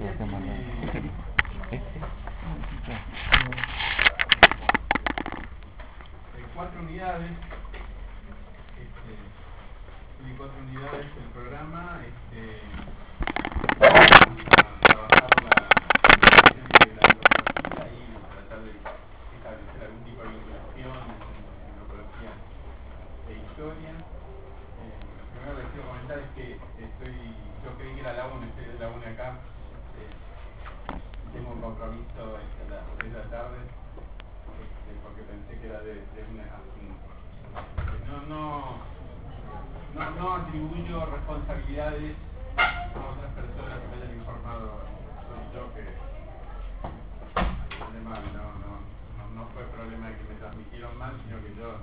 Cuatro unidades, tiene 4 unidades el programa. Vamos a trabajar la cuestión de la antropología y tratar de establecer algún tipo de vinculación entre antropología e historia. Lo primero que quiero comentar es que yo creí que era la UNE, estoy de la UNE acá. Tengo un compromiso a las 6 de la tarde, porque pensé que era de 1 a 5. No atribuyo responsabilidades a otras personas que me hayan informado. Soy yo que además no fue problema de que me transmitieron mal, sino que yo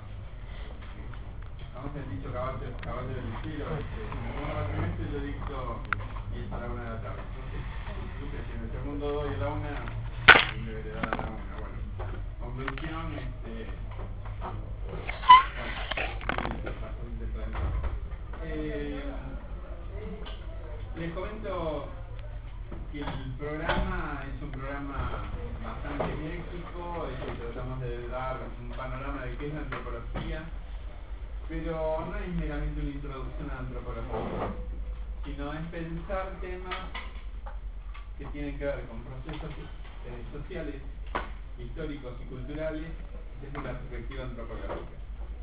el dicho caballo del cielo. En el segundo cuatrimestre yo dicto y es a la 1 de la tarde. Entonces supe que en el segundo doy a la 1 y deberé dar a la 1. Bueno, conclusión, les comento que el programa es un programa bastante ecléctico, tratamos de dar un panorama de qué es la antropología, pero no es meramente una introducción a la antropología, sino es pensar temas que tienen que ver con procesos sociales, históricos y culturales desde una perspectiva antropológica.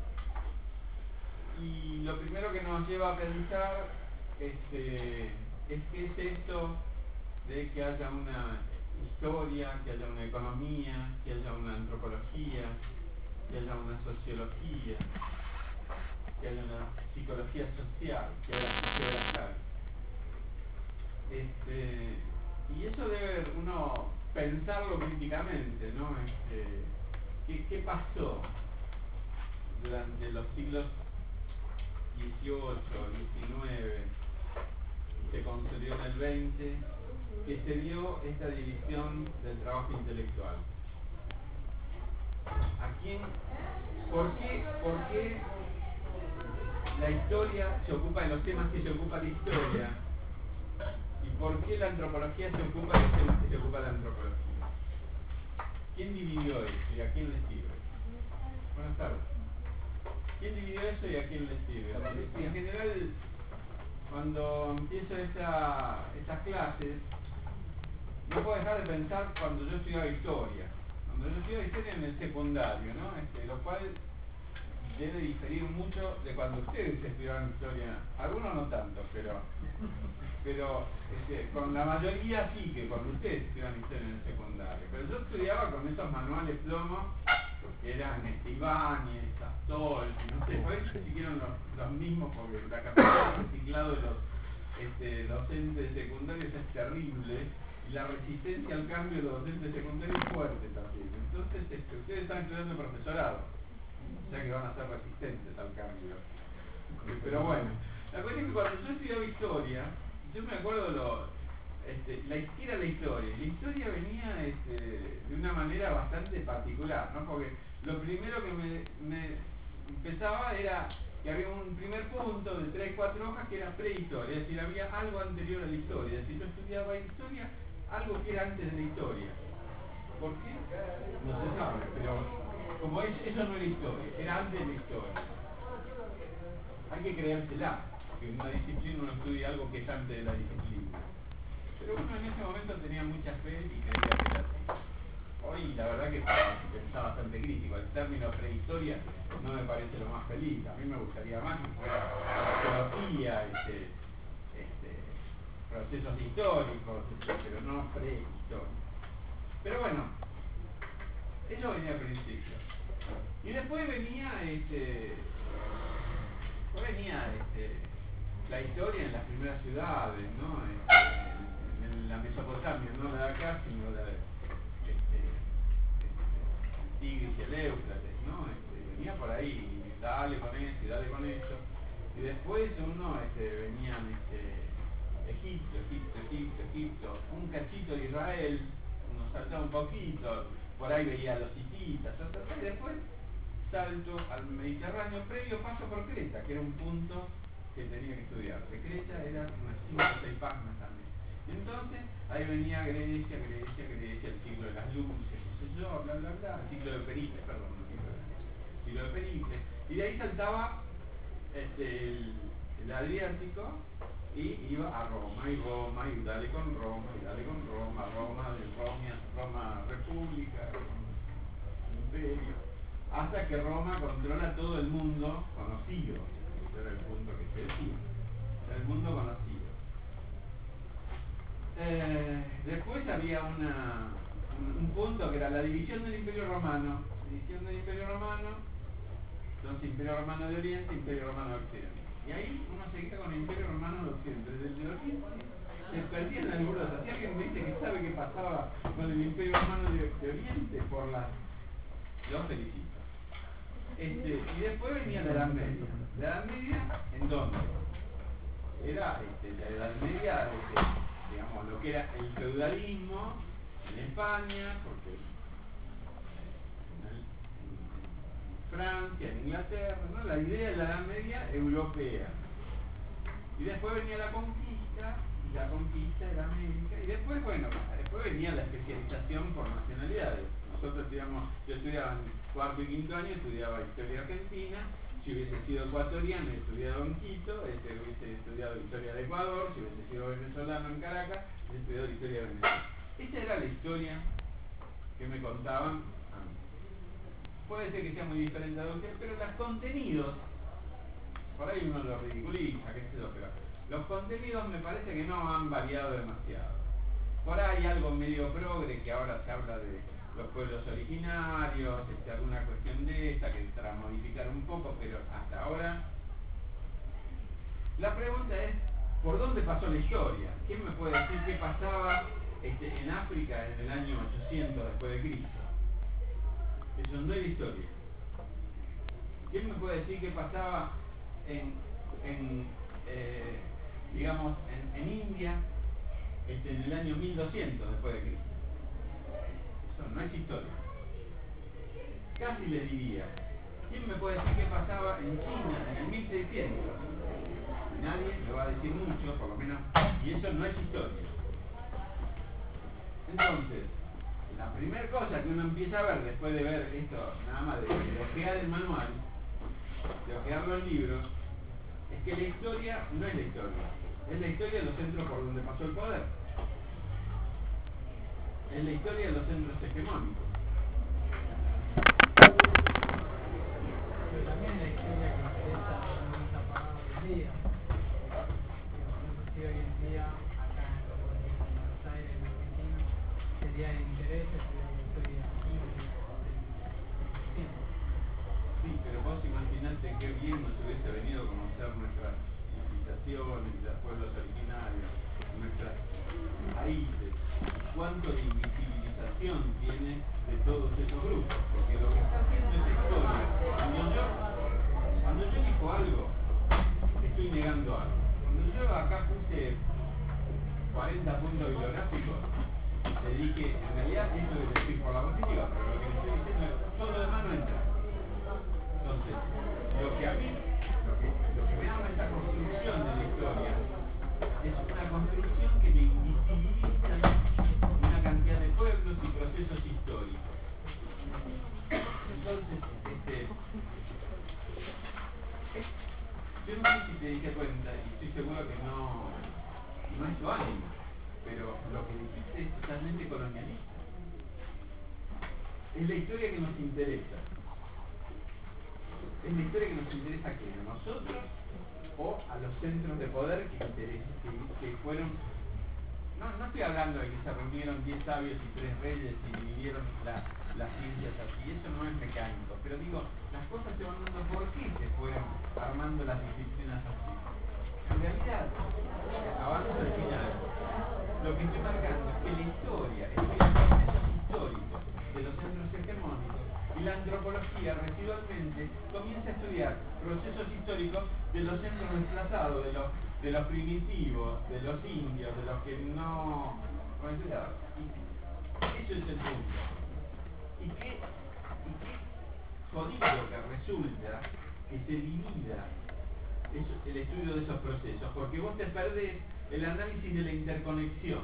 Y lo primero que nos lleva a pensar es qué es esto de que haya una historia, que haya una economía, que haya una antropología, que haya una sociología, que haya una psicología social, que haya sociología. Y eso debe uno pensarlo críticamente, ¿no? ¿Qué pasó durante los siglos XVIII, XIX, se consolidó en el XX, que se dio esta división del trabajo intelectual? ¿Por qué la historia se ocupa de los temas que se ocupa la historia? ¿Y por qué la antropología se ocupa de los temas que se ocupa la antropología? ¿Quién dividió eso y a quién le sirve? Buenas tardes. ¿Quién dividió eso y a quién le sirve? En general, cuando empiezo estas clases, no puedo dejar de pensar cuando yo estudiaba historia. Cuando yo estudiaba historia en el secundario, ¿no? Lo cual debe diferir mucho de cuando ustedes estudiaban historia. Algunos no tanto, pero con la mayoría sí, que cuando ustedes estudiaban historia en el secundario. Pero yo estudiaba con esos manuales plomos que eran Ibáñez, Astolfi, no sé, por eso siguieron los mismos, porque la capacidad de reciclado de los docentes secundarios es terrible y la resistencia al cambio de los docentes secundarios es fuerte también. Entonces ustedes están estudiando profesorado, o sea que van a ser resistentes al cambio. Pero bueno, la cuestión es que cuando yo estudiaba historia, yo me acuerdo la historia venía de una manera bastante particular, ¿no? Porque lo primero que me empezaba era que había un primer punto de 3-4 hojas que era prehistoria, es decir, había algo anterior a la historia. Si yo estudiaba historia, algo que era antes de la historia. ¿Por qué? No se sabe, pero como eso no era historia, era antes de la historia. Hay que creérsela, que en una disciplina uno estudia algo que es antes de la disciplina. Pero uno en ese momento tenía mucha fe y creía que era así. Hoy la verdad que está bastante crítico. El término prehistoria no me parece lo más feliz. A mí me gustaría más que fuera arqueología, procesos históricos, pero no prehistoria. Pero bueno, eso venía al principio. Y después venía la historia en las primeras ciudades, ¿no? En la Mesopotamia, no la de acá, sino la de el Tigris y el Éufrates, ¿no? Venía por ahí, dale con eso y dale con eso. Y después venían Egipto, un cachito de Israel, uno saltaba un poquito, por ahí veía a los hititas, y después salto al Mediterráneo, previo paso por Creta, que era un punto que tenía que estudiar. De Creta eran unas 5 o 6 páginas también. Entonces, ahí venía Grecia, el siglo de las luces, qué sé yo, bla, bla, bla, el siglo de Pericles, perdón, no el siglo de Pericles, y de ahí saltaba el Adriático y iba a Roma, y dale con Roma, Roma República, Imperio, hasta que Roma controla todo el mundo conocido. Ese era el punto que se decía, el mundo conocido. Después había un punto que era la división del Imperio Romano. Entonces Imperio Romano de Oriente, Imperio Romano de Occidente. Y ahí uno se queda con el Imperio Romano de Occidente. Desde el de Oriente se perdían algunos. Si alguien me dice que sabe qué pasaba con el Imperio Romano de Oriente, lo felicito. Y después venía la Edad Media. ¿La Edad Media en dónde? Era la Edad Media, digamos, lo que era el feudalismo en España, porque en Francia, en Inglaterra, ¿no? La idea de la Edad Media europea. Y después venía la conquista, y la conquista era América, y después, después venía la especialización por nacionalidades. Nosotros yo estudiaba en cuarto y quinto año, estudiaba historia argentina. Si hubiese sido ecuatoriano y estudiado en Quito, hubiese estudiado historia de Ecuador. Si hubiese sido venezolano en Caracas, hubiese estudiado historia de Venezuela. Esa era la historia que me contaban a mí. Puede ser que sea muy diferente a ustedes, pero los contenidos, por ahí uno lo ridiculiza, qué sé yo, pero los contenidos me parece que no han variado demasiado. Por ahí algo medio progre, que ahora se habla de los pueblos originarios, alguna cuestión de esta que para modificar un poco, pero hasta ahora la pregunta es ¿por dónde pasó la historia? ¿Quién me puede decir qué pasaba en África en el año 800 después de Cristo? Eso no es historia. ¿Quién me puede decir qué pasaba digamos en India en el año 1200 después de Cristo? Eso no es historia. Casi le diría, ¿quién me puede decir qué pasaba en China en el 1600? Nadie me va a decir mucho, por lo menos, y eso no es historia. Entonces, la primera cosa que uno empieza a ver después de ver esto, nada más de ojear el manual, de ojear los libros, es que la historia no es la historia, es la historia de los centros por donde pasó el poder, es la historia de los centros hegemónicos. Pero también la historia que interesa no está pagada hoy en día. No sé si hoy en día, acá en Buenos Aires, en Argentina, sería de interés estudiar la historia del tiempo. Sí, pero vos imaginate qué bien nos hubiese venido conocer nuestras civilizaciones, los pueblos originarios, nuestras raíces, cuánto de invisibilización tiene de todos esos grupos, porque lo que está haciendo esa historia, cuando yo digo algo, estoy negando algo. Cuando yo acá puse 40 puntos bibliográficos, le dije, en realidad esto es decir por la positiva, pero lo que le estoy diciendo es, todo lo demás no entra. Entonces, lo que me llama esta construcción de la historia es una construcción que me invisibiliza una cantidad de pueblos y procesos históricos. Entonces, yo no sé si te diste cuenta, y estoy seguro que no es tu ánimo, pero lo que dijiste es totalmente colonialista. Es la historia que nos interesa. Es la historia que nos interesa a quién, a nosotros o a los centros de poder que fueron. No estoy hablando de que se reunieron 10 sabios y 3 reyes y dividieron las ciencias así, eso no es mecánico, pero digo, las cosas se van dando por qué se fueron armando las disciplinas así. En realidad, avanzo al final, lo que estoy marcando es que la historia estudia procesos históricos de los centros hegemónicos y la antropología residualmente comienza a estudiar procesos históricos de los centros desplazados, de los primitivos, de los indios, de los que no... Eso es el punto. ¿Y qué jodido que resulta que se divida el estudio de esos procesos? Porque vos te perdés el análisis de la interconexión.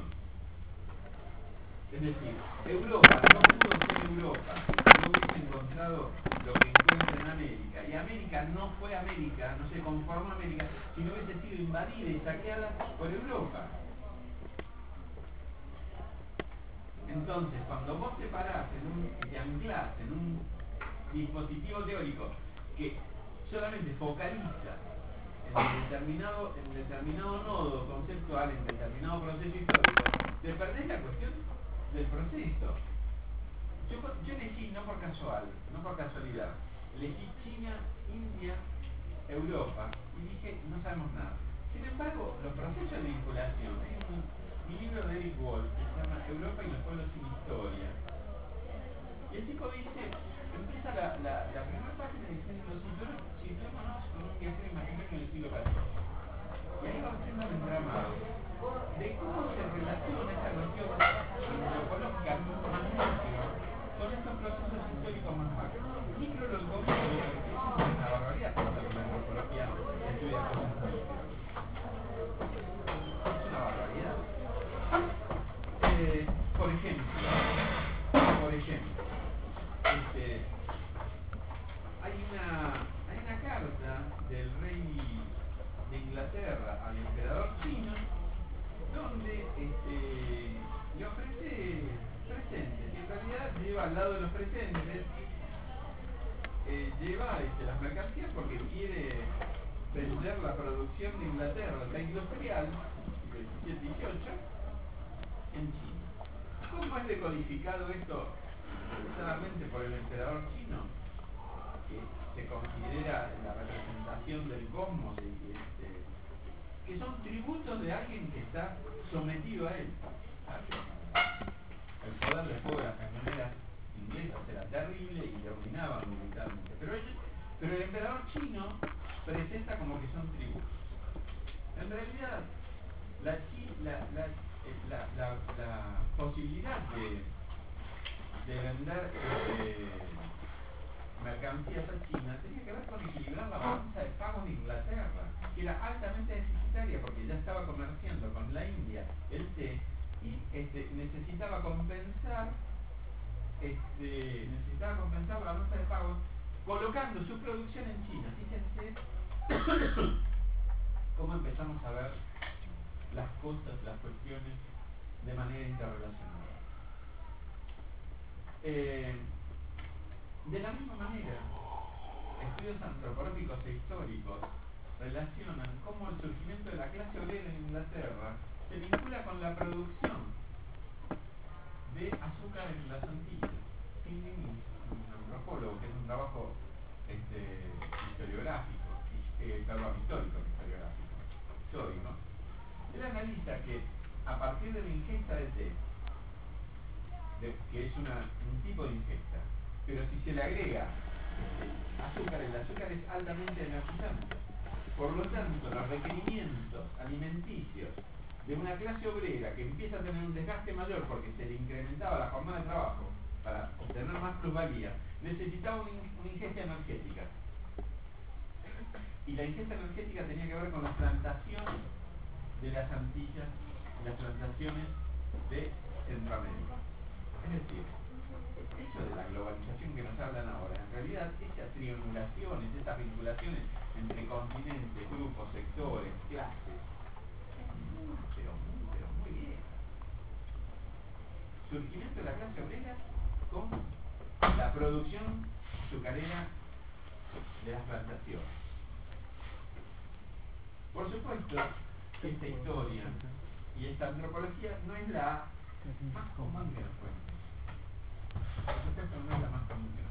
Es decir, Europa no pudo ser Europa, no hubiese encontrado lo que encuentra en América, y América no fue América, no se conformó América, si no hubiese sido invadida y saqueada por Europa. Entonces, cuando vos te parás y anclás en un dispositivo teórico que solamente focaliza en determinado nodo conceptual, en determinado proceso histórico, te perdés la cuestión del proceso. Yo elegí, no por casualidad, elegí China, India, Europa, y dije, no sabemos nada. Sin embargo, los procesos de vinculación, hay un libro de Eric Wolf que se llama Europa y los pueblos sin historia. Y el tipo dice, empieza la primera página diciendo, situémonos con un viajero imaginario en el siglo XIV. Y ahí va haciendo el entramado de cómo se relaciona esta cuestión antropológica más macro con estos procesos históricos más macro. Micro lo encomiendo, porque es una barbaridad pensar en la antropología que estudia cosas micro. Es una barbaridad. Por ejemplo, hay una carta del rey de Inglaterra al emperador chino donde le ofrece presentes, y en realidad lleva al lado de los presentes, lleva las mercancías porque quiere vender la producción de Inglaterra, la industrial, del 17-18, en China. ¿Cómo es decodificado esto solamente por el emperador chino, que se considera la representación del cosmos, que son tributos de alguien que está sometido a él? El poder de fuego de las cañoneras inglesas era terrible y dominaban militarmente, pero el emperador chino presenta como que son tributos. En realidad, la posibilidad de vender mercancías a China tenía que ver con equilibrar la balanza de pagos de Inglaterra, que era altamente deficitaria porque ya estaba comerciando con la India el té y necesitaba compensar la balanza de pagos colocando su producción en China. Fíjense cómo empezamos a ver las cosas, las cuestiones de manera interrelacionada. De la misma manera, estudios antropológicos e históricos relacionan cómo el surgimiento de la clase obrera en Inglaterra se vincula con la producción de azúcar en las Antillas. Findlay, un antropólogo, que es un trabajo histórico, él analiza que a partir de la ingesta de té, que es un tipo de ingesta, pero si se le agrega azúcar, el azúcar es altamente energizante. Por lo tanto, los requerimientos alimenticios de una clase obrera que empieza a tener un desgaste mayor porque se le incrementaba la jornada de trabajo para obtener más plusvalía, necesitaba una ingesta energética. Y la ingesta energética tenía que ver con la plantación de las Antillas y las plantaciones de Centroamérica. Es decir, eso de la globalización que nos hablan ahora, en realidad esas triangulaciones, esas vinculaciones entre continentes, grupos, sectores, clases, es muy bien. Surgimiento de la clase obrera con la producción azucarera de las plantaciones. Por supuesto, esta historia y esta antropología no es la más común que nos cuenta. Por supuesto, no es la más común que nos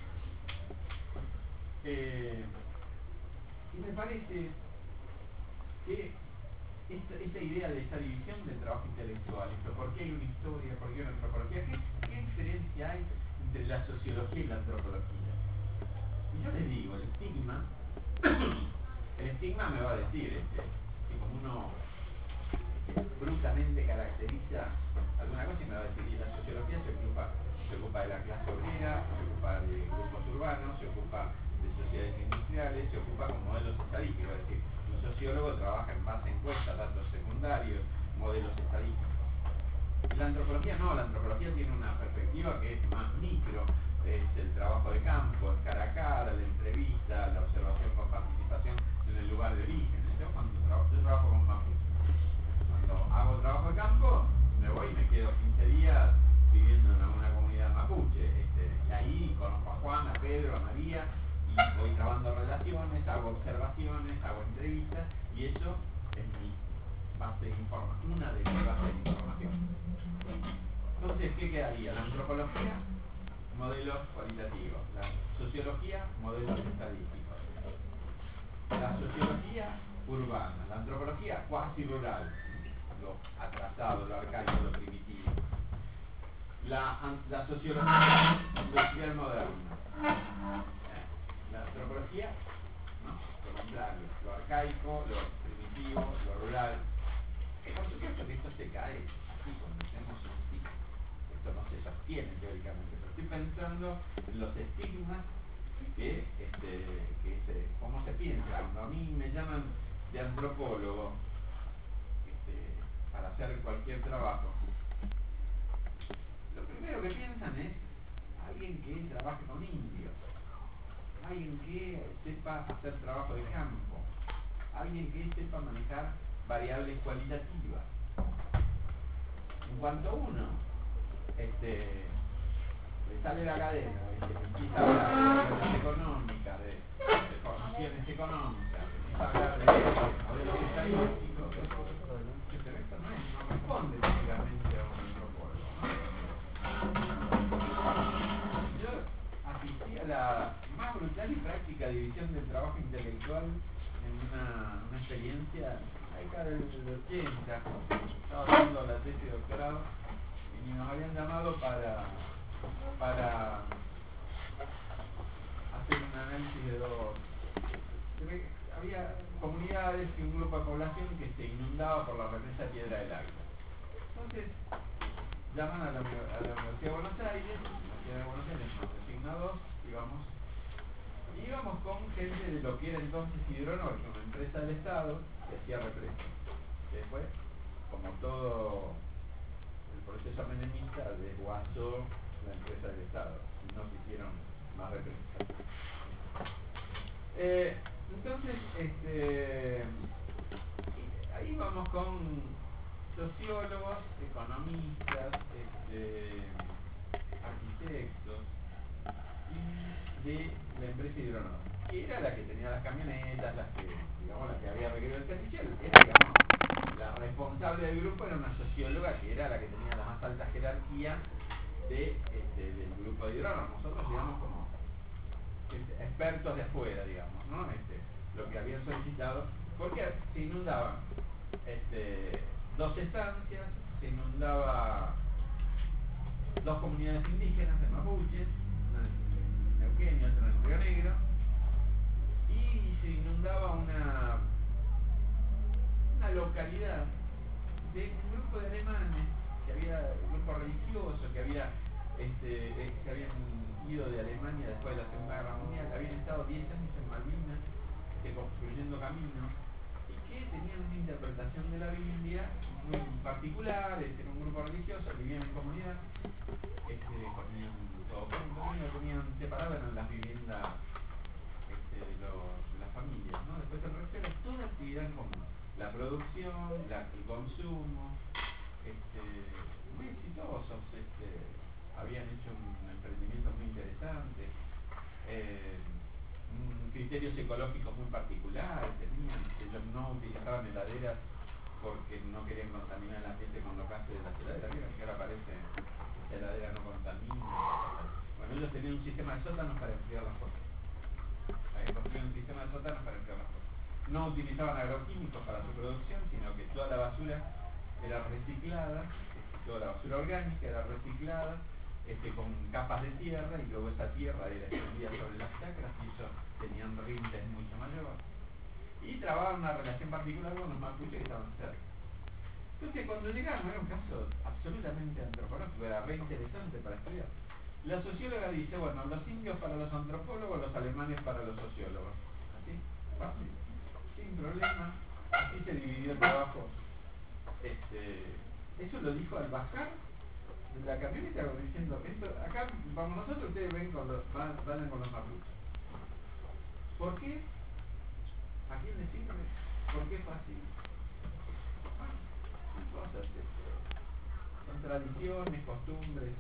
cuenta. Y me parece que esta idea de esa división del trabajo intelectual, ¿por qué hay una historia, por qué hay una antropología? ¿Qué diferencia hay entre la sociología y la antropología? Y yo les digo, el estigma me va a decir que como uno bruscamente caracteriza alguna cosa y me va a decir, y la sociología se ocupa de la clase obrera, se ocupa de grupos urbanos, se ocupa de sociedades industriales, se ocupa con modelos estadísticos, es decir, un sociólogo trabaja en base a encuestas, datos secundarios, modelos estadísticos. La antropología no, la antropología tiene una perspectiva que es más micro, es el trabajo de campo, es cara a cara, la entrevista, la observación con participación en el lugar de origen. Yo trabajo con mapuche. Cuando hago trabajo de campo, me voy y me quedo 15 días viviendo en una comunidad mapuche. Y ahí conozco a Juan, a Pedro, a María, y voy trabando relaciones, hago observaciones, hago entrevistas, y eso es mi base de información, una de mis bases de información. Entonces, ¿qué quedaría? La antropología, modelos cualitativos; la sociología, modelos estadísticos; la sociología urbana; la antropología cuasi rural, lo atrasado, lo arcaico, lo primitivo; la sociología industrial moderna; la antropología, no, lo contrario, lo arcaico, lo primitivo, lo rural. Por supuesto que esto se cae así cuando hacemos un ciclo. Esto no se sostiene teóricamente, pero estoy pensando en los estigmas cómo se piensa. Cuando a mí me llaman de antropólogo para hacer cualquier trabajo, lo primero que piensan es alguien que trabaje con indios, alguien que sepa hacer trabajo de campo, alguien que sepa manejar variables cualitativas. En cuanto uno le sale la cadena, empieza a hablar de variables económicas, de formaciones económicas, empieza a hablar de modelos estadísticos, pero esto no responde típicamente a un antropólogo, ¿no? Yo asistí a la más brutal y práctica división del trabajo intelectual en una experiencia en la década del 80, estaba haciendo la tesis de doctorado y nos habían llamado para hacer un análisis de había comunidades y un grupo de población que se inundaba por la represa Piedra del Águila. Entonces llaman a la Universidad de Buenos Aires, la Universidad de Buenos Aires nos designa dos, íbamos con gente de lo que era entonces Hidronorte, una empresa del Estado que hacía represa, que después, como todo el proceso menemista, desguazó la empresa del Estado y no se hicieron más represas. Entonces, ahí vamos con sociólogos, economistas, arquitectos de la empresa Hidronorte, que era la que tenía las camionetas, la que había requerido el servicio, la responsable del grupo era una socióloga que era la que tenía la más alta jerarquía del grupo de Hidronorte. Nosotros digamos como expertos de afuera, digamos, ¿no? Lo que habían solicitado, porque se inundaban dos estancias, se inundaba dos comunidades indígenas de mapuches, una en Neuquén y otra en Río Negro, y se inundaba una localidad de un grupo de alemanes un grupo religioso que se habían ido de Alemania después de la Segunda Guerra Mundial, habían estado 10 años en Malvinas construyendo caminos, y que tenían una interpretación de la Biblia muy particular. Era un grupo religioso, vivían en comunidad, ponían todo ponían separado, eran las viviendas de las familias, ¿no? Después el resto era toda actividad en común, la producción, el consumo, muy exitosos, habían hecho un emprendimiento muy interesante, criterios ecológicos muy particulares tenían. Ellos no utilizaban heladeras porque no querían contaminar el ambiente con los gases de las heladeras. Vieron que ahora aparece esa heladera no contamina. Bueno, ellos tenían un sistema de sótanos para enfriar las cosas. Habían construido un sistema de sótanos para enfriar las cosas. No utilizaban agroquímicos para su producción, sino que toda la basura era reciclada, toda la basura orgánica era reciclada, con capas de tierra, y luego esa tierra era extendida sobre las chacras, y ellos tenían rindes mucho mayor, y trabajaban una relación particular con los mapuches que estaban cerca. Entonces, cuando llegaron, era un caso absolutamente antropológico, era re interesante para estudiar. La socióloga dice, bueno, los indios para los antropólogos, los alemanes para los sociólogos. Así, fácil, sin problema. así se dividió el trabajo. Eso lo dijo al bajar de la camioneta, como diciendo, esto, acá vamos nosotros, ustedes ven con los, vayan con los mapuches. ¿Por qué? ¿A quién le sirve? ¿Por qué fue así? Bueno, son cosas, son tradiciones, costumbres,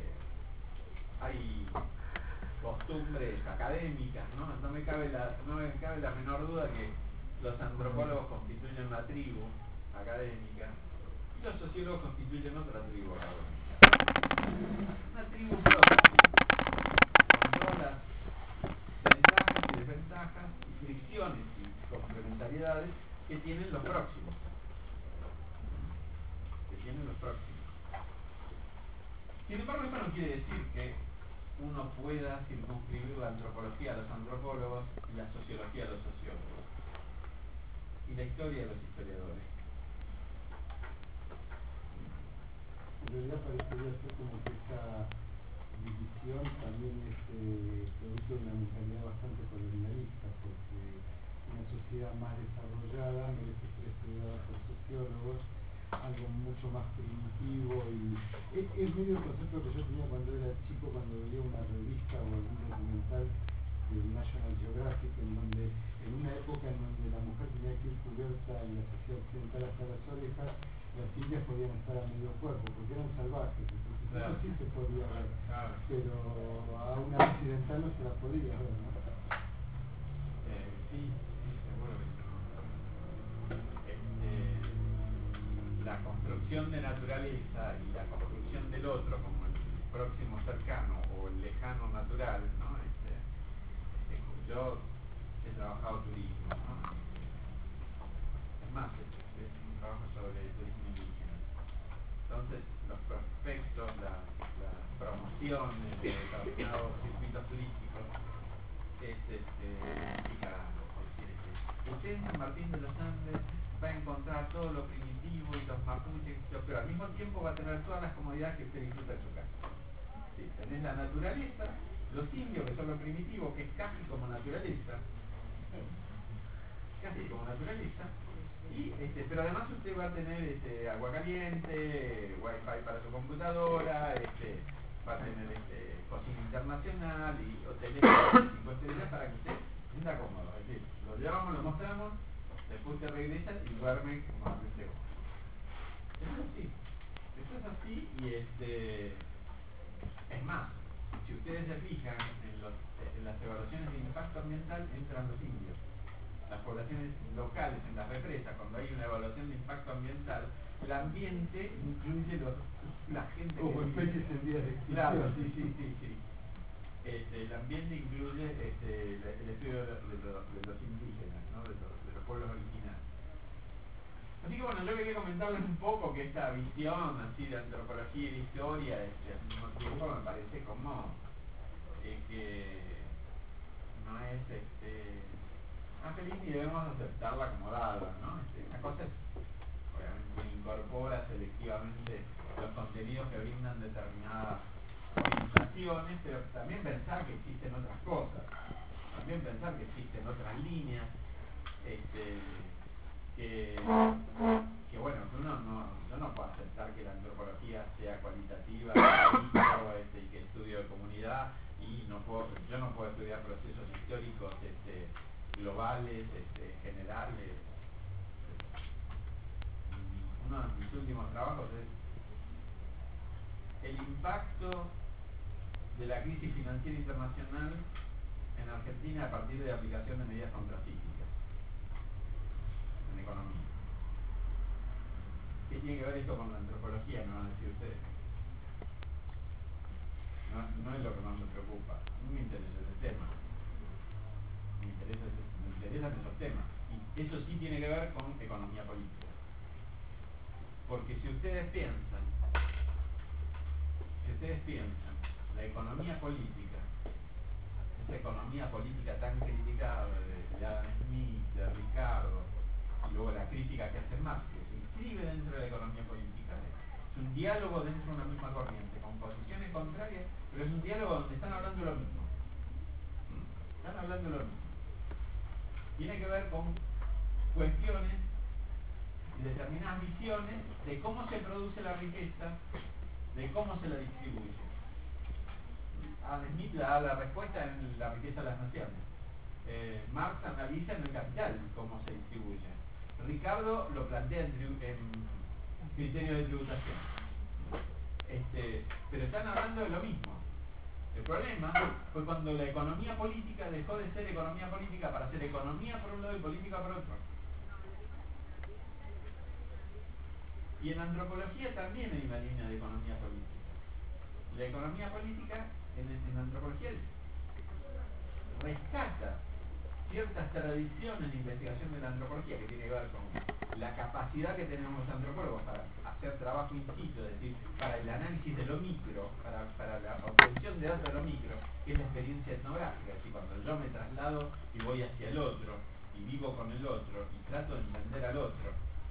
hay costumbres académicas, ¿no? No me cabe la menor duda que los antropólogos constituyen una tribu académica y los sociólogos constituyen otra tribu académica. Una tribu propia, con todas las ventajas y desventajas y fricciones y complementariedades que tienen los próximos. Sin embargo, esto no quiere decir que uno pueda circunscribir la antropología a los antropólogos y la sociología a los sociólogos y la historia a los historiadores. En realidad parecería ser como que esa división también es producto de una mentalidad bastante colonialista, porque una sociedad más desarrollada merece ser estudiada por sociólogos, algo mucho más primitivo, y es medio el concepto que yo tenía cuando era chico, cuando veía una revista o algún documental del National Geographic, en una época en donde la mujer tenía que ir cubierta en la sociedad occidental hasta las orejas, las indias podían estar a medio cuerpo porque eran salvajes, entonces claro, eso sí se podía ver, claro, pero a una occidental no se la podía ver, ¿no? Sí, seguro que sí. La construcción de naturaleza y la construcción del otro como el próximo cercano o el lejano natural, ¿no? Yo he trabajado turismo, ¿no? Es más, es un trabajo sobre turismo indígena. Entonces, los prospectos, las promociones de determinados circuitos turísticos significa decir usted en San Martín de los Andes va a encontrar todo lo primitivo y los mapuches, pero al mismo tiempo va a tener todas las comodidades que usted disfruta en su casa. ¿Sí? Tenés la naturaleza, los indios que son lo primitivo, que es casi como naturaleza, y, pero además usted va a tener agua caliente, wifi para su computadora, va a tener cocina internacional y hoteles de 5 estrellas para que usted se sienta cómodo. Es decir, lo llevamos, lo mostramos, después usted regresa y duerme como antes de vos. Eso es así y es más, si ustedes se fijan en las evaluaciones de impacto ambiental entran los indios. Las poblaciones locales en las represas, cuando hay una evaluación de impacto ambiental, el ambiente incluye la gente como especies en vías de extinción. Claro, sí. El ambiente incluye el estudio de los indígenas, ¿no? de los pueblos originarios. Así que bueno, yo quería comentarles un poco que esta visión así de antropología y de historia al mismo tiempo me parece como que no es feliz y debemos aceptarla como dada, ¿no? Una cosa es, obviamente, incorpora selectivamente los contenidos que brindan determinadas orientaciones, pero también pensar que existen otras cosas, también pensar que existen otras líneas, que bueno, que yo no puedo aceptar que la antropología sea cualitativa, y que estudio de comunidad, y yo no puedo estudiar procesos históricos globales, generales. Uno de mis últimos trabajos es el impacto de la crisis financiera internacional en Argentina a partir de la aplicación de medidas contracíclicas en economía. ¿Qué tiene que ver esto con la antropología? Me van a decir ustedes. No es lo que más me preocupa. A mí me interesa ese tema. Me interesan esos temas. Y eso sí tiene que ver con economía política. Porque si ustedes piensan, la economía política, esa economía política tan criticada de Adam Smith, de Ricardo, y luego la crítica que hace Marx, que se inscribe dentro de la economía política, es un diálogo dentro de una misma corriente, con posiciones contrarias, pero es un diálogo donde están hablando lo mismo. Están hablando lo mismo. Tiene que ver con cuestiones determinadas visiones de cómo se produce la riqueza, de cómo se la distribuye. Adam Smith da la respuesta en La riqueza de las naciones. Marx analiza en El Capital cómo se distribuye. Ricardo lo plantea en criterio de tributación. Pero están hablando de lo mismo. El problema fue cuando la economía política dejó de ser economía política para ser economía por un lado y política por otro. Y en antropología también hay una línea de economía política. La economía política en antropología rescata ciertas tradiciones de investigación de la antropología que tiene que ver con la capacidad que tenemos los antropólogos para hacer trabajo in situ, es decir, para el análisis de lo micro, para la obtención de datos de lo micro, que es la experiencia etnográfica, es decir, cuando yo me traslado y voy hacia el otro, y vivo con el otro, y trato de entender al otro.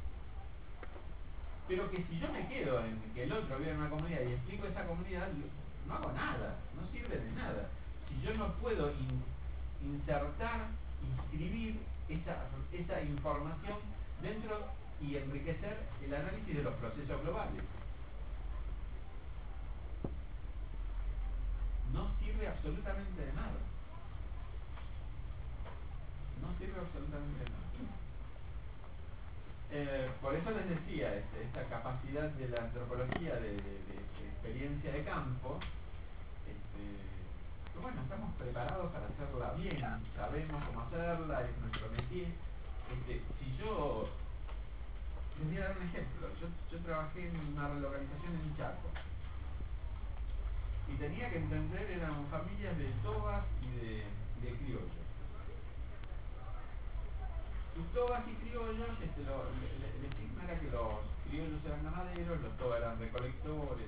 Pero que si yo me quedo en que el otro vive en una comunidad y explico esa comunidad, no hago nada, no sirve de nada. Si yo no puedo insertar, inscribir esa información dentro y enriquecer el análisis de los procesos globales. No sirve absolutamente de nada. No sirve absolutamente de nada. Por eso les decía, esta capacidad de la antropología de experiencia de campo, que bueno, estamos preparados para hacerla bien, sabemos cómo hacerla, es nuestro métier. Si yo les voy a dar un ejemplo, yo trabajé en una relocalización en Chaco y tenía que entender, eran familias de tobas y de criollos. Y tobas y criollos, el estigma era que los criollos eran ganaderos, los tobas eran recolectores,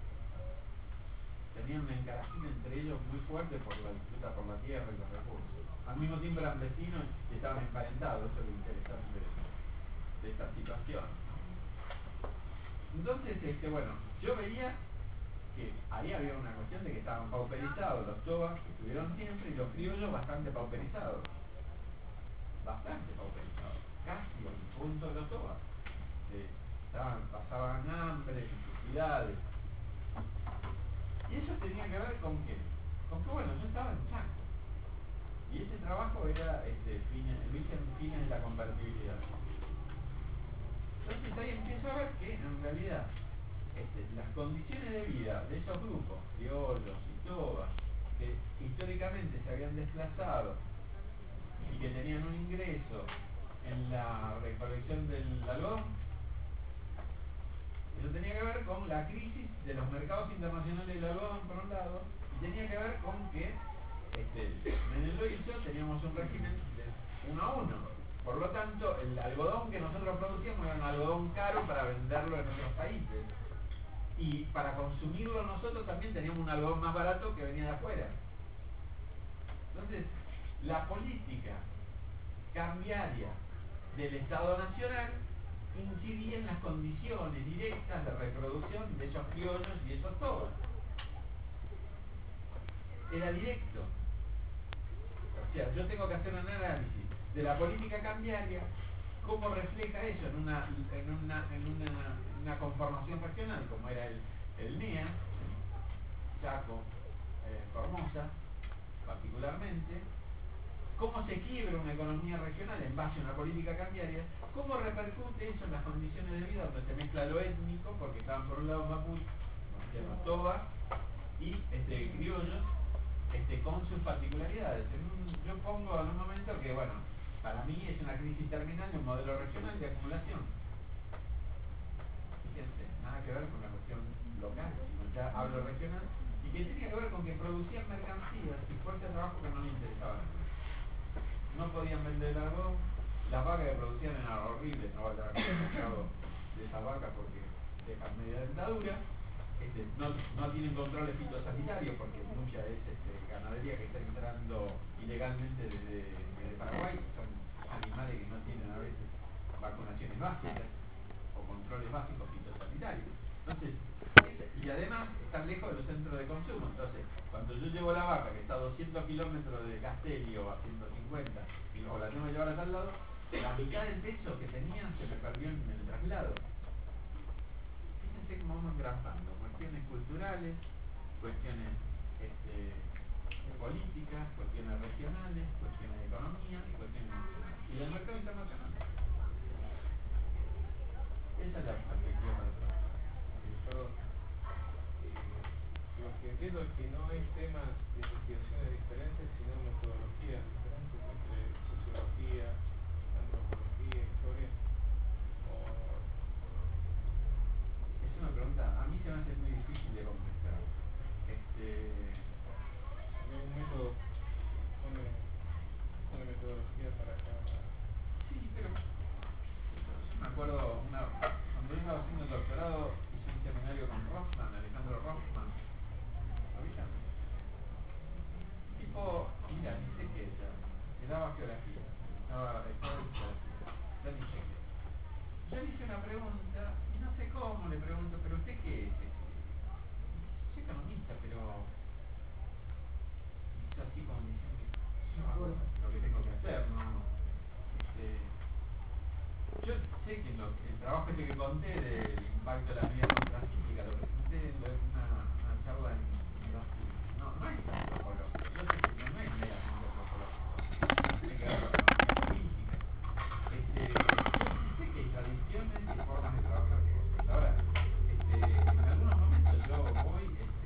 tenían una encaracina entre ellos muy fuerte por la disputa por la tierra y los recursos. Al mismo tiempo eran vecinos y estaban emparentados, eso es lo interesante de esta situación. Entonces, bueno, yo veía que ahí había una cuestión de que estaban pauperizados los tobas, que estuvieron siempre, y los criollos bastante pauperizados. Bastante pauperizados, casi al punto de los tobas. Pasaban hambre, necesidades. Y eso tenía que ver con qué? Con que, bueno, yo estaba en Chaco. Y ese trabajo era fines de la convertibilidad. Entonces ahí empiezo a ver que en realidad las condiciones de vida de esos grupos, criollos y tobas, que históricamente se habían desplazado y que tenían un ingreso en la recolección del algodón, eso tenía que ver con la crisis de los mercados internacionales del algodón por un lado, y tenía que ver con que Menem lo hizo, teníamos un régimen de 1 a 1. Por lo tanto, el algodón que nosotros producíamos era un algodón caro para venderlo en otros países. Y para consumirlo nosotros también teníamos un algodón más barato que venía de afuera. Entonces, la política cambiaria del Estado Nacional incidía en las condiciones directas de reproducción de esos criollos y esos tobas. Era directo. O sea, yo tengo que hacer un análisis de la política cambiaria, cómo refleja eso en una conformación regional, como era el NEA, Chaco, Formosa, particularmente, cómo se quiebra una economía regional en base a una política cambiaria, cómo repercute eso en las condiciones de vida donde se mezcla lo étnico, porque estaban por un lado mapuche, los tobas, y criollos, con sus particularidades. Yo pongo en un momento que, bueno, para mí es una crisis terminal de un modelo regional de acumulación. Fíjense, nada que ver con la cuestión local, sino ya hablo regional, y que tenía que ver con que producían mercancías y fuerza de trabajo que no les interesaban. No podían vender el algodón, las vacas que producían eran horribles, no vale haber escuchado de esas vacas porque dejan media dentadura. No tienen controles fitosanitarios porque mucha es ganadería que está entrando ilegalmente desde Paraguay, son animales que no tienen a veces vacunaciones básicas o controles básicos fitosanitarios. Entonces, y además están lejos de los centros de consumo. Entonces, cuando yo llevo la vaca que está a 200 kilómetros de Castello o a 150 y luego la tengo que llevar a tal lado, la mitad del peso que tenía se me perdió en el traslado. Fíjense cómo vamos engrasando cuestiones culturales, cuestiones políticas, cuestiones regionales, cuestiones de economía y cuestiones nacionales. Y del mercado internacional. Esa es la perspectiva del trabajo. Perdón. Lo que entiendo es que no hay temas de investigaciones diferentes, sino metodologías diferentes entre sociología, antropología, historia. Es una pregunta, a mí se me hace muy difícil de contestar. Hay un método pone metodología para cada. Sí, pero yo me acuerdo cuando yo estaba haciendo el doctorado hice un seminario con Rothman, Alejandro Rothman. ¿Lo vieron? Tipo, mira, ni sé qué me daba geografía, estaba en geografía, ya ni sé qué. Yo le hice una pregunta, y no sé cómo le pregunto, pero ¿usted qué es? Soy economista, pero hizo así como diciendo, yo hago lo que tengo que hacer, ¿no? Yo sé que el trabajo que conté del impacto de la medida contracíclica lo presenté en una charla en Brasil. No es antropológico, yo sé que no es meramente antropológico, tiene que ver con la economía política. Yo sé que hay tradiciones y formas de trabajar que cosas. Ahora, en algunos momentos yo voy,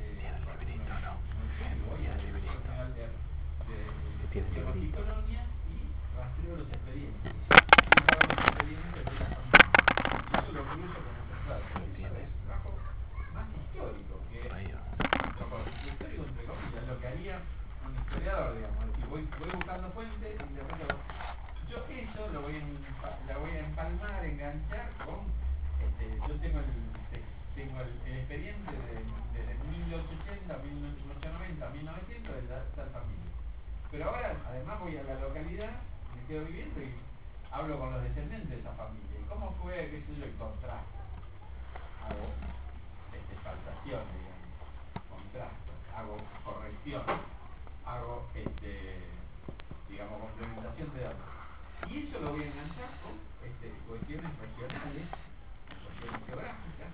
voy a la Dirección General de Anticolonia y rastreo los expedientes. Eso lo cruzo con otros datos. Eso es un trabajo más histórico que histórico entre comillas, lo que haría un historiador, digamos. Es decir, voy buscando fuentes y de repente yo eso la voy a empalmar, enganchar con yo tengo el expediente desde 1880, 1890, 1900 de tal familia. Pero ahora además voy a la localidad, me quedo viviendo y hablo con los descendentes de esa familia. ¿Y cómo fue, qué sé yo, el contraste? Hago falsaciones, digamos, contrasto, hago corrección, hago, digamos, complementación de datos. Y eso lo voy a enganchar con cuestiones regionales, cuestiones geográficas.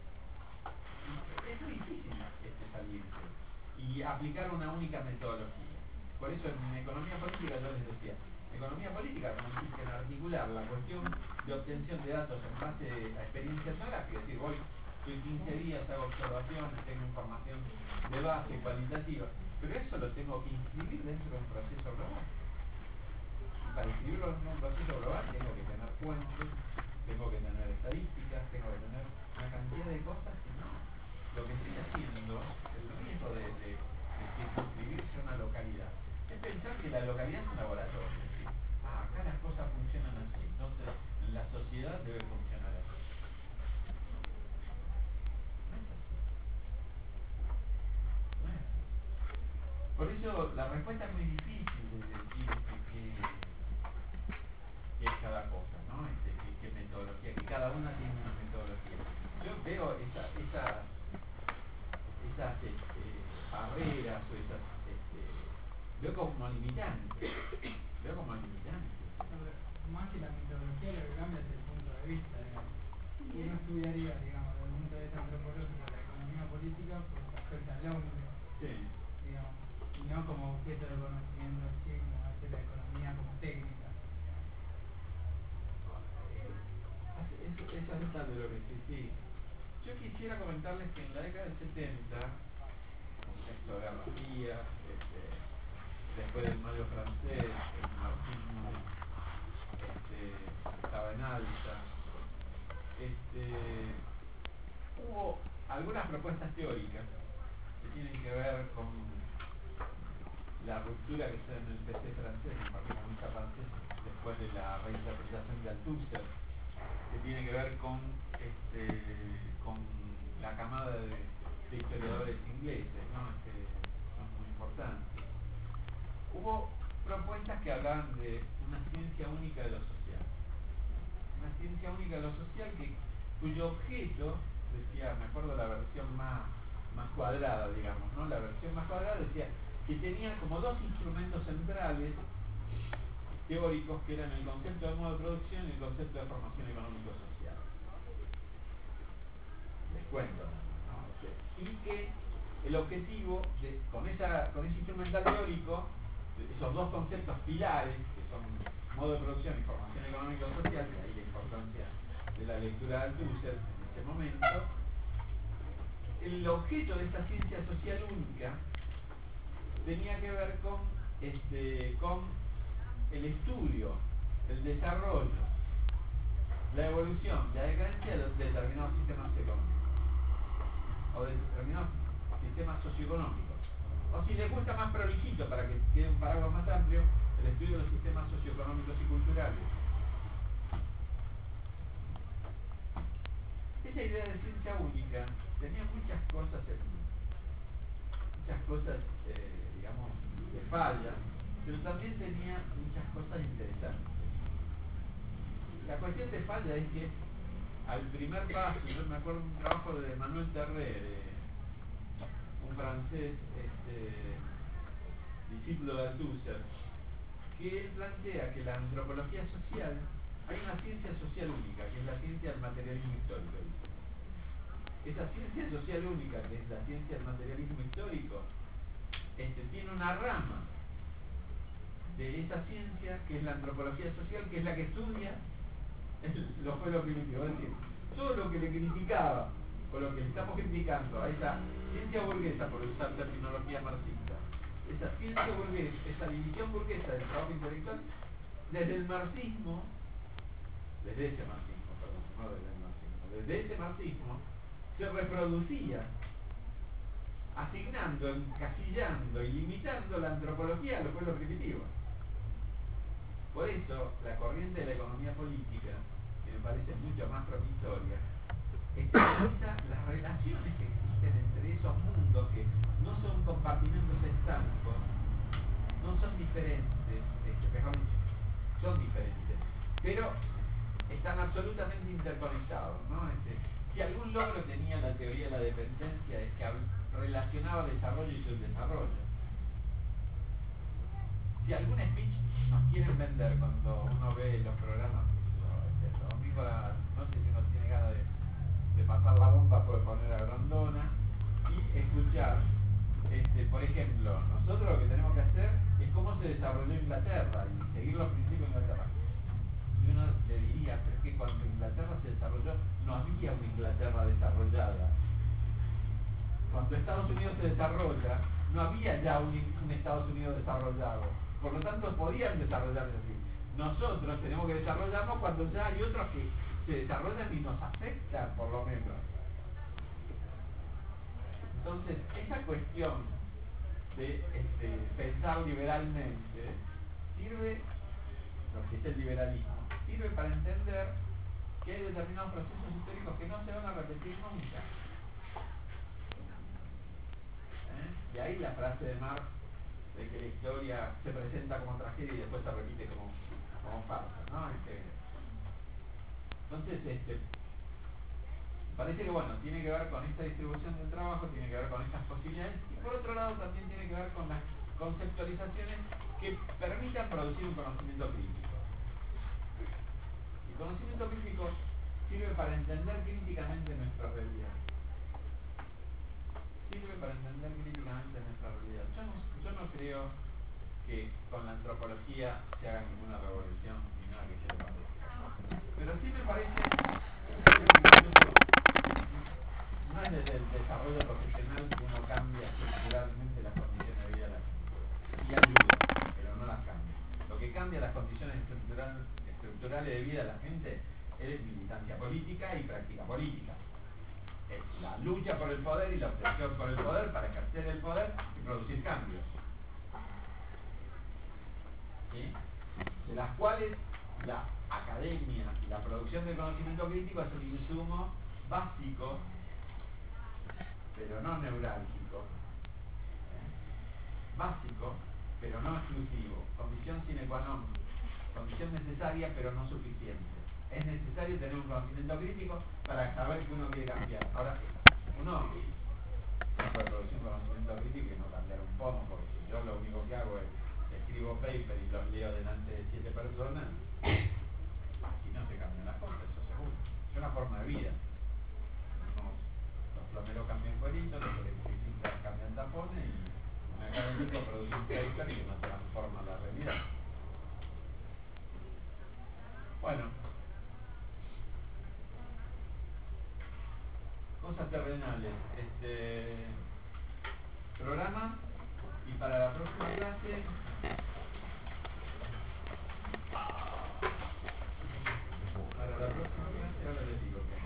Es muy difícil salirse y aplicar una única metodología. Por eso en economía política yo les decía, economía política consiste en articular la cuestión de obtención de datos en base a experiencia etnográfica, es decir, voy 15 días, hago observaciones, tengo información de base, cualitativa, pero eso lo tengo que inscribir dentro de un proceso global. Y para inscribirlo en un proceso global tengo que tener fuentes, tengo que tener estadísticas, tengo que tener una cantidad de cosas que no. Lo que estoy haciendo, el riesgo de circunscribirse a una localidad, es pensar que la localidad es un laboratorio. Es decir, acá las cosas funcionan así, entonces la sociedad debe funcionar así. No es así. No es así. Por eso la respuesta es muy difícil de decir qué es cada cosa, ¿no? Qué metodología, que cada una tiene una metodología. Yo veo esas barreras o esas veo como limitantes. Más que la metodología, lo que cambia es el punto de vista, digamos. Uno estudiaría, digamos, desde el punto de vista antropológico la economía política porque afecta al hombre, digamos, y no como objeto de conocimiento en sí, como hace la economía como técnica. Es aceptable lo que sí. Yo quisiera comentarles que en la década del 70, contexto de Guerra Fría, después del Mayo francés, el marxismo estaba en alza, hubo algunas propuestas teóricas que tienen que ver con la ruptura que se da en el PC francés, en el Partido Comunista Francés, después de la reinterpretación de Althusser, que tiene que ver con la camada de historiadores ingleses, ¿no? Son muy importantes. Hubo propuestas que hablaban de una ciencia única de lo social. Una ciencia única de lo social cuyo objeto, decía, me acuerdo la versión más cuadrada, digamos, ¿no? La versión más cuadrada decía que tenía como dos instrumentos centrales teóricos que eran el concepto de modo de producción y el concepto de formación económico-social. Les cuento, ¿no? Y que el objetivo, con ese instrumental teórico, esos dos conceptos pilares, que son modo de producción y formación económico-social, de ahí la importancia de la lectura de Althusser en ese momento, el objeto de esta ciencia social única tenía que ver con el estudio, el desarrollo, la evolución, la decadencia de determinados sistemas económicos o de determinados sistemas socioeconómicos. O si les gusta más prolijito, para que quede un parágrafo más amplio, el estudio de los sistemas socioeconómicos y culturales. Esa idea de ciencia única tenía muchas cosas, digamos, de falla, pero también tenía muchas cosas interesantes. La cuestión de falla es que al primer paso, yo me acuerdo de un trabajo de Manuel Terrer, un francés discípulo de Althusser, que él plantea que la antropología social, hay una ciencia social única, que es la ciencia del materialismo histórico. Esa ciencia social única, que es la ciencia del materialismo histórico, tiene una rama de esa ciencia, que es la antropología social, que es la que estudia los pueblos primitivos. Es decir, todo lo que le criticaba, o lo que le estamos criticando a esa ciencia burguesa, por usar terminología marxista, esa ciencia burguesa, esa división burguesa del trabajo intelectual, desde ese marxismo, desde ese marxismo, se reproducía, asignando, encasillando y limitando la antropología a los pueblos primitivos. Por eso, la corriente de la economía política, que me parece mucho más promisoria, expresa las relaciones que existen entre esos mundos que no son compartimentos estancos, no son diferentes, mejor dicho, son diferentes, pero están absolutamente interconectados, ¿no? Si algún logro tenía la teoría de la dependencia es que relacionaba desarrollo y subdesarrollo. Si algún speech nos quieren vender cuando uno ve los programas, los domingos, no sé si uno tiene ganas de pasar la bomba, puede poner a Grondona y escuchar, por ejemplo, nosotros lo que tenemos que hacer es cómo se desarrolló Inglaterra y seguir los principios de Inglaterra. Y uno le diría, pero es que cuando Inglaterra se desarrolló, no había una Inglaterra desarrollada. Cuando Estados Unidos se desarrolla, no había ya un Estados Unidos desarrollado. Por lo tanto, podían desarrollarse así. Nosotros tenemos que desarrollarnos cuando ya hay otros que se desarrollan y nos afectan, por lo menos. Entonces, esa cuestión de pensar liberalmente sirve, lo que es el liberalismo, sirve para entender que hay determinados procesos históricos que no se van a repetir nunca. Y ahí la frase de Marx de que la historia se presenta como tragedia y después se repite como farsa, ¿no? Entonces, parece que bueno, tiene que ver con esta distribución del trabajo, tiene que ver con estas posibilidades y por otro lado también tiene que ver con las conceptualizaciones que permitan producir un conocimiento crítico. El conocimiento crítico sirve para entender críticamente nuestra realidad. Sirve para entender críticamente nuestra realidad. Yo no creo que con la antropología se haga ninguna revolución ni nada que se le parezca. Pero sí me parece no es desde el desarrollo profesional que uno cambia estructuralmente las condiciones de vida de la gente. Y ayuda, pero no las cambia. Lo que cambia las condiciones estructurales de vida de la gente es militancia política y práctica política. Es la lucha por el poder y la obsesión por el poder para ejercer el poder y producir cambios. ¿Sí? De las cuales la academia y la producción del conocimiento crítico es el insumo básico, pero no neurálgico, básico, pero no exclusivo, condición sine qua non, condición necesaria pero no suficiente. Es necesario tener un conocimiento crítico para saber que uno quiere cambiar. Ahora, uno puede producir un conocimiento crítico y no cambiar un pomo, porque yo lo único que hago es escribo paper y los leo delante de 7 personas y no se cambian las cosas, eso seguro. Es una forma de vida. Los plomeros cambian cueritos, los electricistas cambian tapones y un académico produce un paper que no transforma la realidad. Bueno, cosas terrenales. Programa, y para la próxima clase ahora les digo que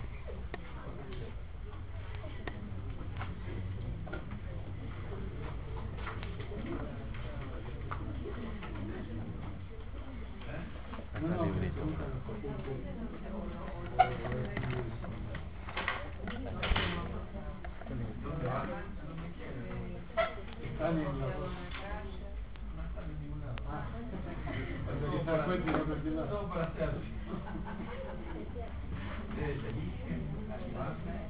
¿dónde van? ¿Dónde quieren? Están en la... No están en ningún lado. Cuando se da cuenta y no cualquier lado. Todo para hacerlo. Ustedes eligen, animarse.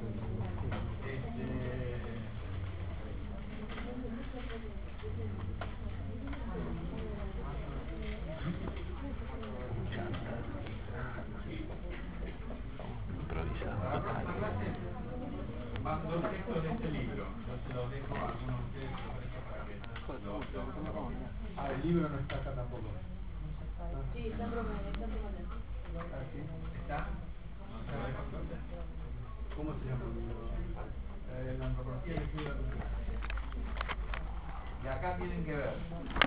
Van 2 textos de este libro. Yo se los dejo a algunos de ustedes para que El libro no está acá tampoco. Sí, está promedio, está promedio. ¿Ah, sí? ¿Está? ¿No se lo dejo entonces? ¿Cómo se llama el libro? La antropología y el estudio de la cultura. Y acá tienen que ver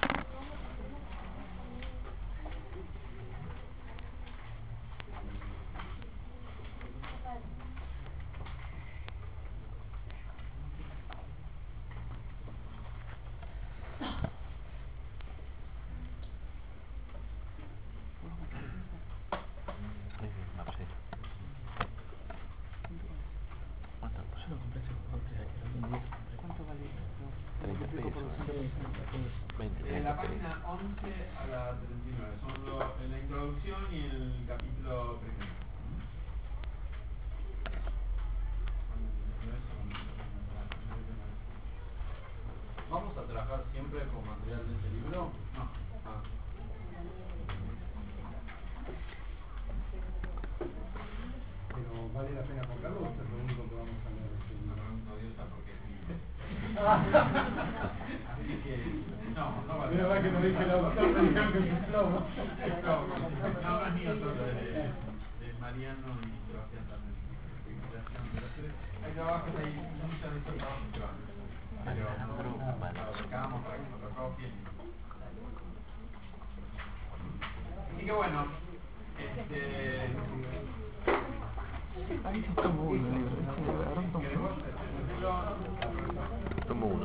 de la página 11 a la 39. Son la introducción y el capítulo primero. ¿Vamos a trabajar siempre con material de este libro? No. Ah. Pero vale la pena comprarlo o esto es lo único que vamos a leer de este No libro. pregunto odiosa porque escribe. Así que no vale. Mira, va que no dije la autor, me dijeron que es un plomo. No es mío solo, de Mariano y Sebastián también. Hay trabajos ahí, muchos de esos trabajos que van. Pero lo sacamos para que no lo copien. Así que bueno, Ahí sí tomo uno, libro. queremos hacerlo. Tomo uno.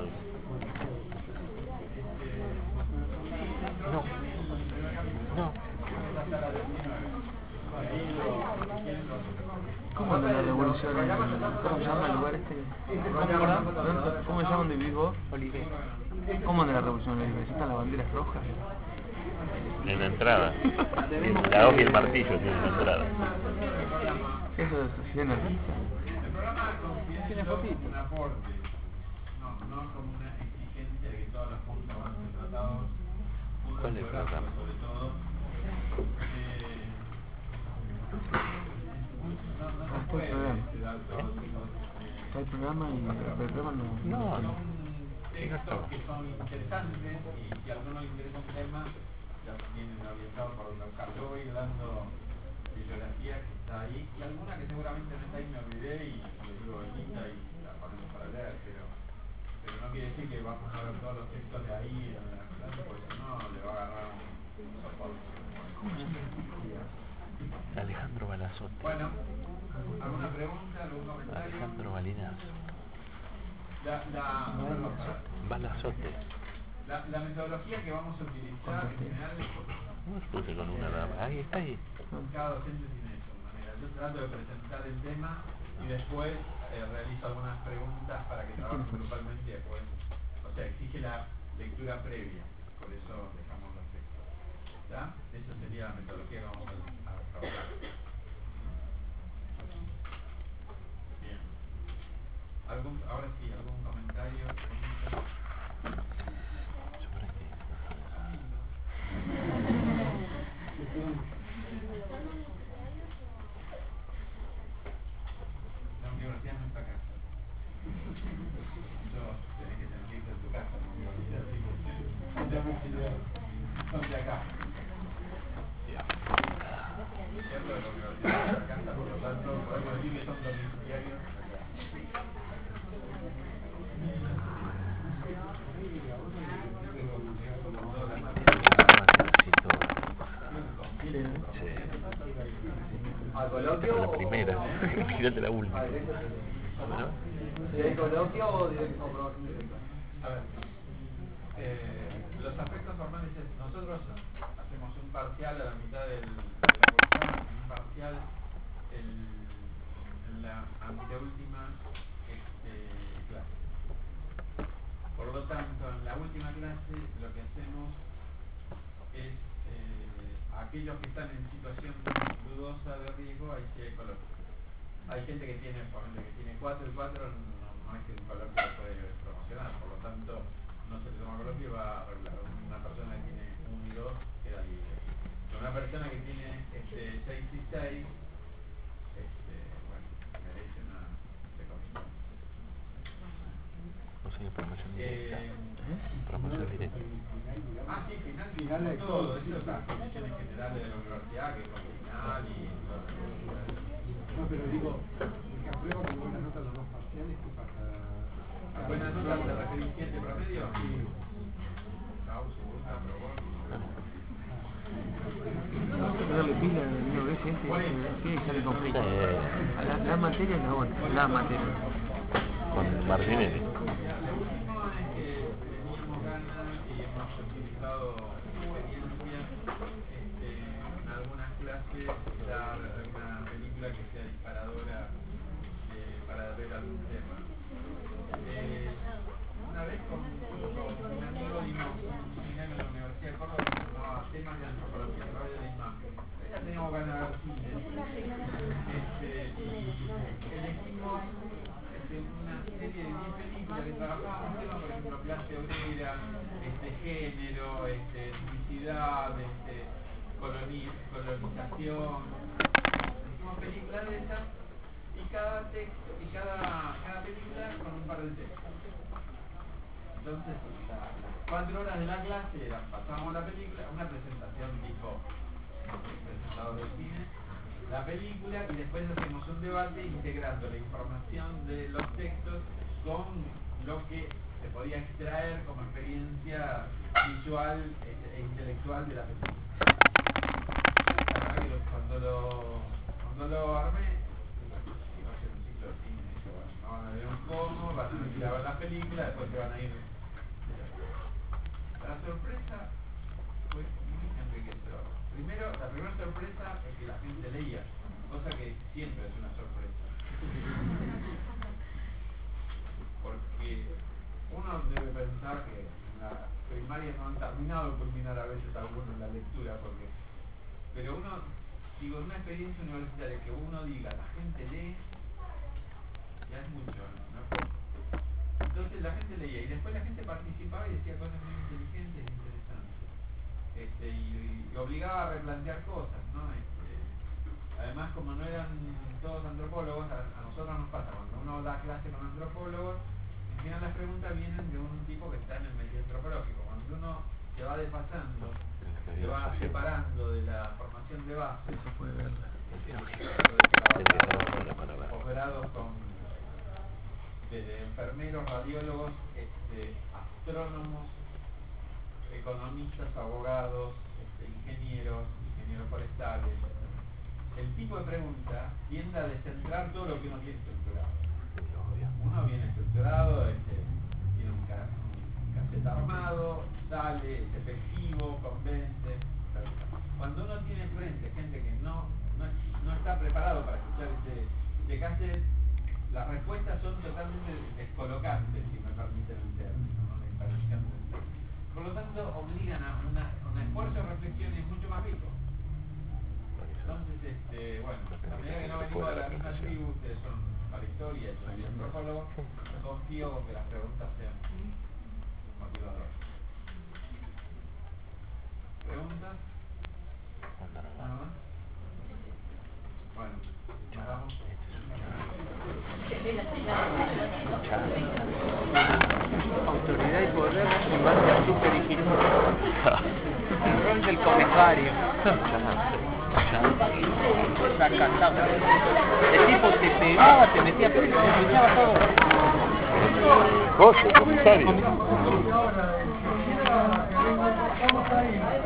No. ¿Cómo de la revolución? ¿Cómo se llama el lugar este? ¿Cómo se llama donde vivís vos? Olive. ¿Cómo de la revolución Olive? ¿Están las banderas rojas? En la entrada. La hoja y el martillo tienen la entrada. Eso es así anarquista. El programa considera como un aporte, no como una exigencia de que todos los puntos van a ser tratados. ¿Cuál es el programa? Sobre todo. No se puede dar todos esos. Está el programa y el programa no. Son textos que son interesantes y si a alguno le interesa un tema, ya vienen orientados por donde buscar. Yo voy dando bibliografía que está ahí y alguna que seguramente no está ahí me olvidé y le digo linda y la ponemos para leer, pero no quiere decir que vamos a ver todos los textos de ahí en la clase, porque si no le va a agarrar un soporte. Alejandro Balazote. Bueno, ¿alguna pregunta, algún comentario? Alejandro Balinazo. Balazote. La metodología que vamos a utilizar en general No se puse con una dama. Ahí está ahí. cada docente tiene su manera. Yo trato de presentar el tema y después realizo algunas preguntas para que trabajen grupalmente y después, o sea, exige la lectura previa, por eso dejamos los textos. ¿Ya? Esa sería la metodología que vamos a trabajar. Bien. Ahora sí, ¿algún comentario? ¿Pregunta? ¿Sobre qué? decir que son domiciliarios acá. ¿Al coloquio? La primera, fíjate la última. ¿No? ¿Si hay coloquio o aprobación directa? A ver, los aspectos formales es, nosotros hacemos un parcial a la mitad de la cuestión, un parcial en la anteúltima clase. Por lo tanto, en la última clase lo que hacemos es aquellos que están en situación dudosa de riesgo, ahí sí hay coloquio. Hay gente que tiene, por ejemplo, que tiene 4 y 4, no es que un coloquio lo puede promocionar, por lo tanto no se le toma coloquio y va a regular. Una persona que tiene 1 y 2 queda libre. Pero una persona que tiene 6 y 6, bueno, merece una recompensa. No sé, promoción directa. Promoción directa. Ah, sí, final de todo, eso es las condiciones generales de la universidad, que es el final y todo. No, pero digo, el que aprueba con buena nota los 2 parciales, ¿qué pasa? ¿A buena nota te referís 7 promedio? Sí. Causa, aprobó. Darle pila al niño ese, sí, sale conflicto. La materia es la buena, la materia. Con Martinelli. Lo último es que teníamos ganas y hemos utilizado experiencia en algunas clases dar alguna película que sea disparadora para ver algún tema. Una vez con un amigo dimos un seminario en la Universidad de Córdoba que se llamaba Temas de Antropología, Radio de Imagen. Ya teníamos ganas de ver cine. Y elegimos una serie de 10 películas que trabajaban un tema, por ejemplo, clase obrera, género, etnicidad, colonización. Hicimos películas de esas y cada texto y cada película con un par de textos. Entonces, las 4 horas de la clase pasábamos la película, una presentación tipo presentador de cine, la película, y después hacemos un debate integrando la información de los textos con lo que se podía extraer como experiencia visual e intelectual de la película. La verdad que cuando lo armé, iba a ser un ciclo de cine, eso, bueno, no van a ver un cómo, van a ir a ver la película, después se van a ir. La sorpresa fue muy enriquecedora. Primero, la primera sorpresa es que la gente leía, cosa que siempre es una sorpresa. Porque uno debe pensar que en la primaria no han terminado de culminar a veces algunos la lectura, pero uno, digo, en una experiencia universitaria que uno diga, la gente lee, ya es mucho, ¿no? Entonces la gente leía y después la gente participaba y decía cosas muy inteligentes e interesantes. Y obligaba a replantear cosas, ¿no? Además, como no eran todos antropólogos, a nosotros nos pasa, cuando uno da clase con antropólogos, en general las preguntas vienen de un tipo que está en el medio antropológico. Cuando uno se va desfasando, se va separando de la formación de base, Eso puede verla. posgrados desde enfermeros, radiólogos, astrónomos, economistas, abogados, ingenieros forestales. El tipo de pregunta tiende a descentrar todo lo que uno tiene estructurado. Uno viene estructurado, tiene un cassette armado, sale, es efectivo, convence. Cuando uno tiene frente gente que no está preparado para escuchar ese cassette, las respuestas son totalmente descolocantes, si me permiten el término, ¿no? La imparación del término. Por lo tanto, obligan a un esfuerzo de reflexión y es mucho más rico. Entonces, bueno, a medida que no venimos de la misma tribu, ustedes son para la historia, yo soy antropólogo, confío con que las preguntas sean motivadoras. ¿Preguntas? ¿Nada más? Bueno, nos vamos. Autoridad y poder en base a supervigilancia. El rol del comisario. El tipo te pegaba, te metía, te enseñaba todo. Vos, el comisario.